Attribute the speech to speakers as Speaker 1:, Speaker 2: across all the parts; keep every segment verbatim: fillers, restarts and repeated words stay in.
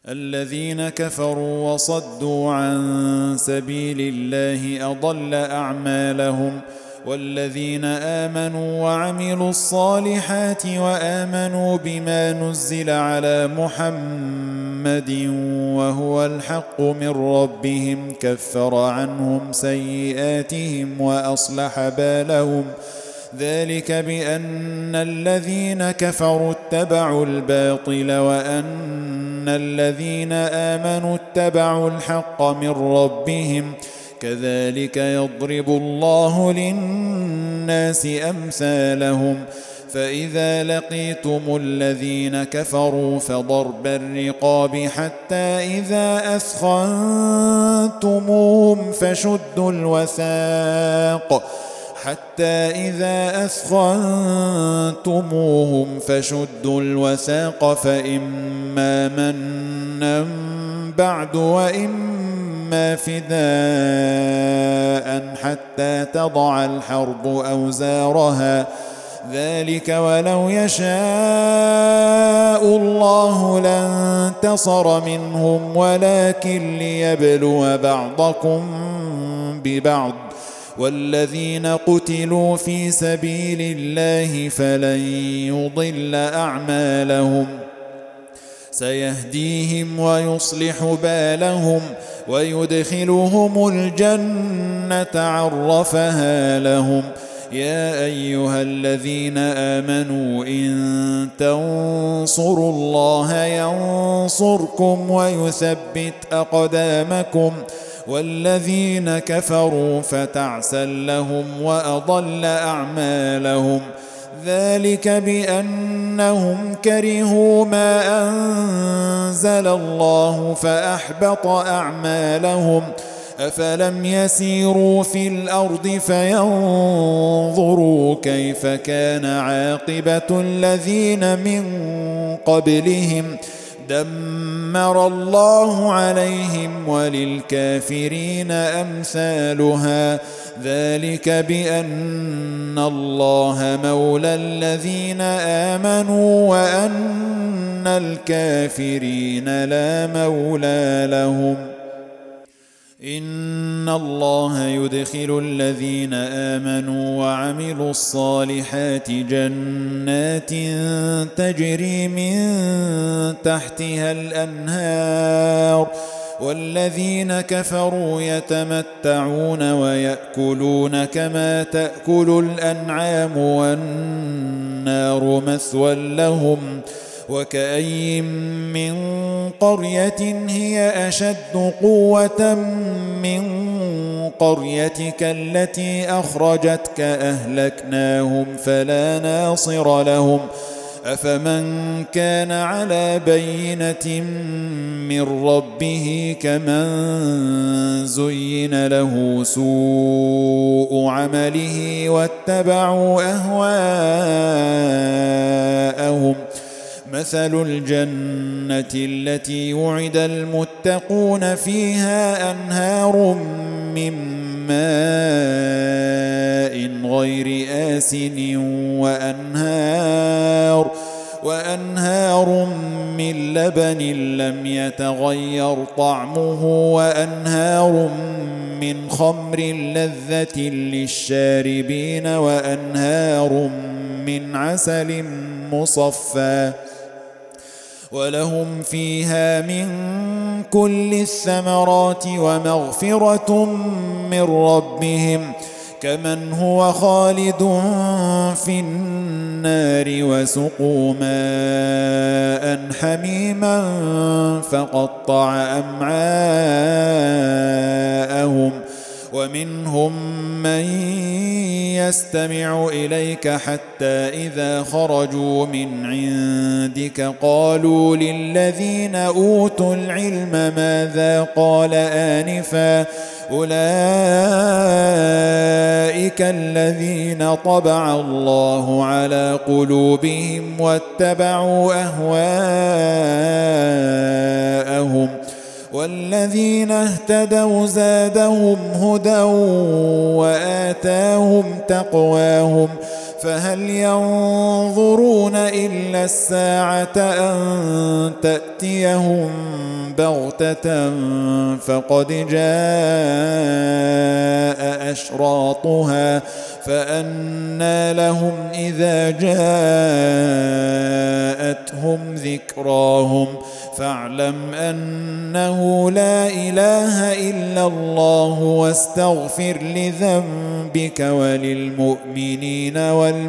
Speaker 1: الذين كفروا وصدوا عن سبيل الله أضل أعمالهم. والذين آمنوا وعملوا الصالحات وآمنوا بما نزل على محمد وهو الحق من ربهم كفر عنهم سيئاتهم وأصلح بالهم. ذلك بأن الذين كفروا اتبعوا الباطل وأن الذين آمنوا اتبعوا الحق من ربهم كذلك يضرب الله للناس أمثالهم. فإذا لقيتم الذين كفروا فضرب الرقاب حتى إذا أثخنتموهم فشدوا الوثاق حتى إذا أثخنتموهم فشدوا الوثاق فإما منا بعد وإما فداء حتى تضع الحرب أوزارها. ذلك ولو يشاء الله لانتصر منهم ولكن ليبلو بعضكم ببعض. والذين قتلوا في سبيل الله فلن يضل أعمالهم سيهديهم ويصلح بالهم ويدخلهم الجنة عرفها لهم. يا أيها الذين آمنوا إن تنصروا الله ينصركم ويثبت أقدامكم. والذين كفروا فتعسا لهم وأضل أعمالهم. ذلك بأنهم كرهوا ما أنزل الله فأحبط أعمالهم. أفلم يسيروا في الأرض فينظروا كيف كان عاقبة الذين من قبلهم دمر الله عليهم وللكافرين أمثالها. ذلك بأن الله مولى الذين آمنوا وأن الكافرين لا مولى لهم. إن الله يدخل الذين آمنوا وعملوا الصالحات جنات تجري من تحتها الأنهار. والذين كفروا يتمتعون ويأكلون كما تأكل الأنعام والنار مثوى لهم. وكأي من قرية هي أشد قوة من قريتك التي أخرجتك أهلكناهم فلا ناصر لهم. أفمن كان على بينة من ربه كمن زين له سوء عمله واتبعوا أهواءهم. مثل الجنة التي وعد المتقون فيها أنهار من ماء غير آسن وأنهار وأنهار من لبن لم يتغير طعمه وأنهار من خمر لذة للشاربين وأنهار من عسل مصفى ولهم فيها من كل الثمرات ومغفرة من ربهم كمن هو خالد في النار وسقوا ماء حميما فقطع أمعاءهم. ومنهم من يستمع إليك حتى إذا خرجوا من عندك قالوا للذين أوتوا العلم ماذا قال آنفا أولئك الذين طبع الله على قلوبهم واتبعوا أهواءهم. والذين اهتدوا زادهم هدى وآتاهم تقواهم فهل ينظرون إلا الساعة أن تأتيهم بغتة فقد جاء أشراطها فأنى لهم إذا جاءتهم ذكراهم فاعلم أنه لا إله إلا الله واستغفر لذنبك وللمؤمنين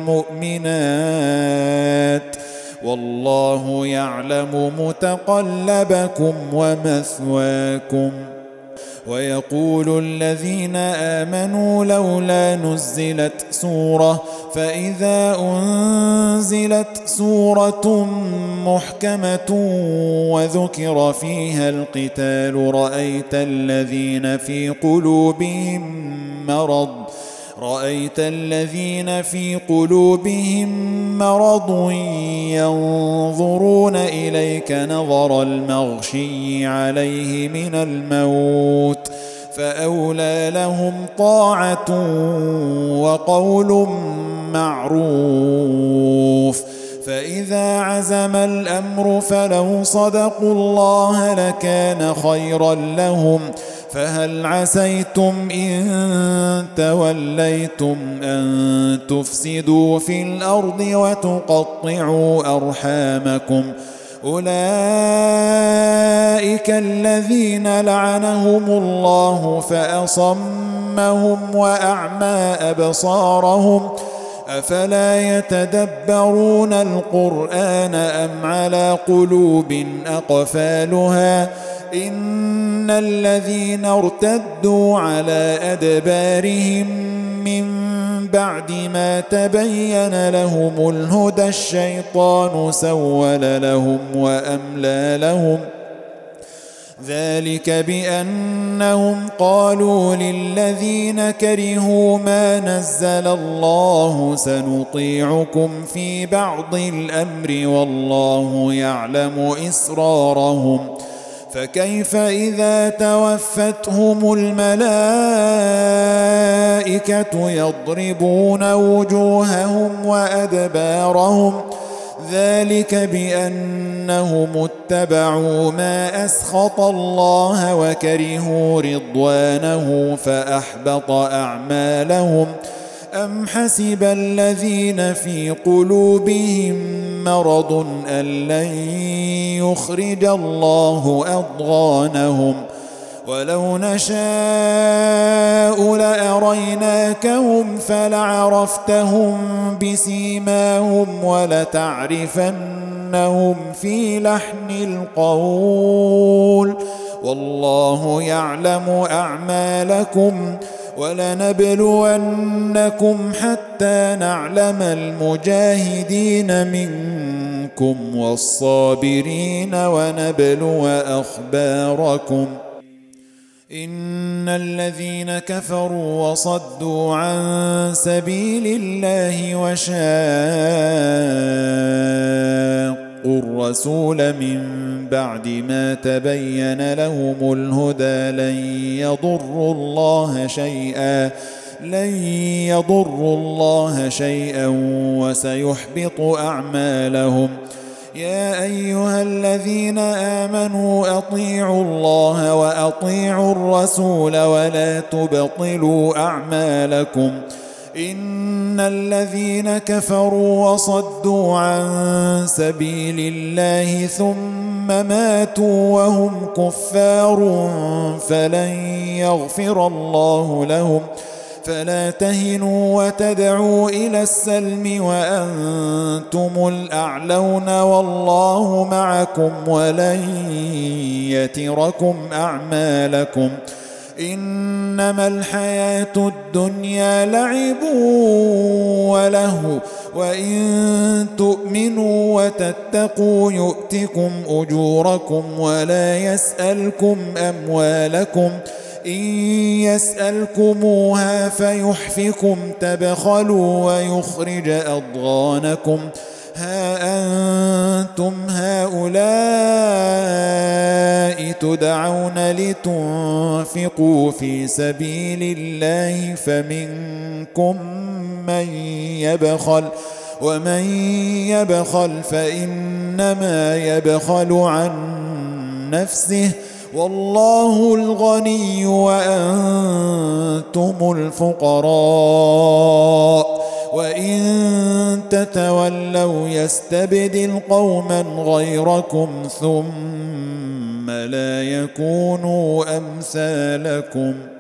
Speaker 1: والمؤمنات والله يعلم متقلبكم ومثواكم. ويقول الذين آمنوا لولا نزلت سورة فإذا أنزلت سورة محكمة وذكر فيها القتال رأيت الذين في قلوبهم مرض رأيت الذين في قلوبهم مرض ينظرون إليك نظر المغشي عليه من الموت فأولى لهم طاعة وقول معروف. فإذا عزم الأمر فلو صدقوا الله لكان خيرا لهم فهل عسيتم إن توليتم أن تفسدوا في الأرض وتقطعوا أرحامكم أولئك الذين لعنهم الله فأصمهم وأعمى أبصارهم أفلا يتدبرون القرآن أم على قلوب أقفالها إن الذين ارتدوا على أدبارهم من بعد ما تبين لهم الهدى الشيطان سول لهم وأملى لهم ذلك بأنهم قالوا للذين كرهوا ما نزل الله سنطيعكم في بعض الأمر والله يعلم إسرارهم فكيف إذا توفتهم الملائكة يضربون وجوههم وأدبارهم ذلك بأنهم اتبعوا ما أسخط الله وكرهوا رضوانه فأحبط أعمالهم أم حسب الذين في قلوبهم مرض أن لن يخرج الله أضغانهم ولو نشاء لأريناكهم فلعرفتهم بسيماهم ولتعرفنهم في لحن القول والله يعلم أعمالكم ولنبلونكم حتى نعلم المجاهدين منكم والصابرين ونبلو أخباركم إن الذين كفروا وصدوا عن سبيل الله وشاقوا الرسول من بعد ما تبين لهم الهدى لن يضروا الله شيئا لن يضروا الله شيئا وسيحبط أعمالهم يا أيها الذين آمنوا أطيعوا الله وأطيعوا الرسول ولا تبطلوا أعمالكم إن الذين كفروا وصدوا عن سبيل الله ثم ماتوا وهم كفار فلن يغفر الله لهم فلا تهنوا وتدعوا إلى السلم وأنتم الأعلون والله معكم ولن يتركم أعمالكم إنما الحياة الدنيا لعب وله وإن تؤمنوا وتتقوا يؤتكم أجوركم ولا يسألكم أموالكم إن يسألكموها فيحفكم تبخلوا ويخرج أضغانكم ها أنتم هؤلاء تدعون لتنفقوا في سبيل الله فمنكم من يبخل ومن يبخل فإنما يبخل عن نفسه والله الغني وأنتم الفقراء وإن تتولوا يستبدل قوما غيركم ثم لا يكونوا أمثالكم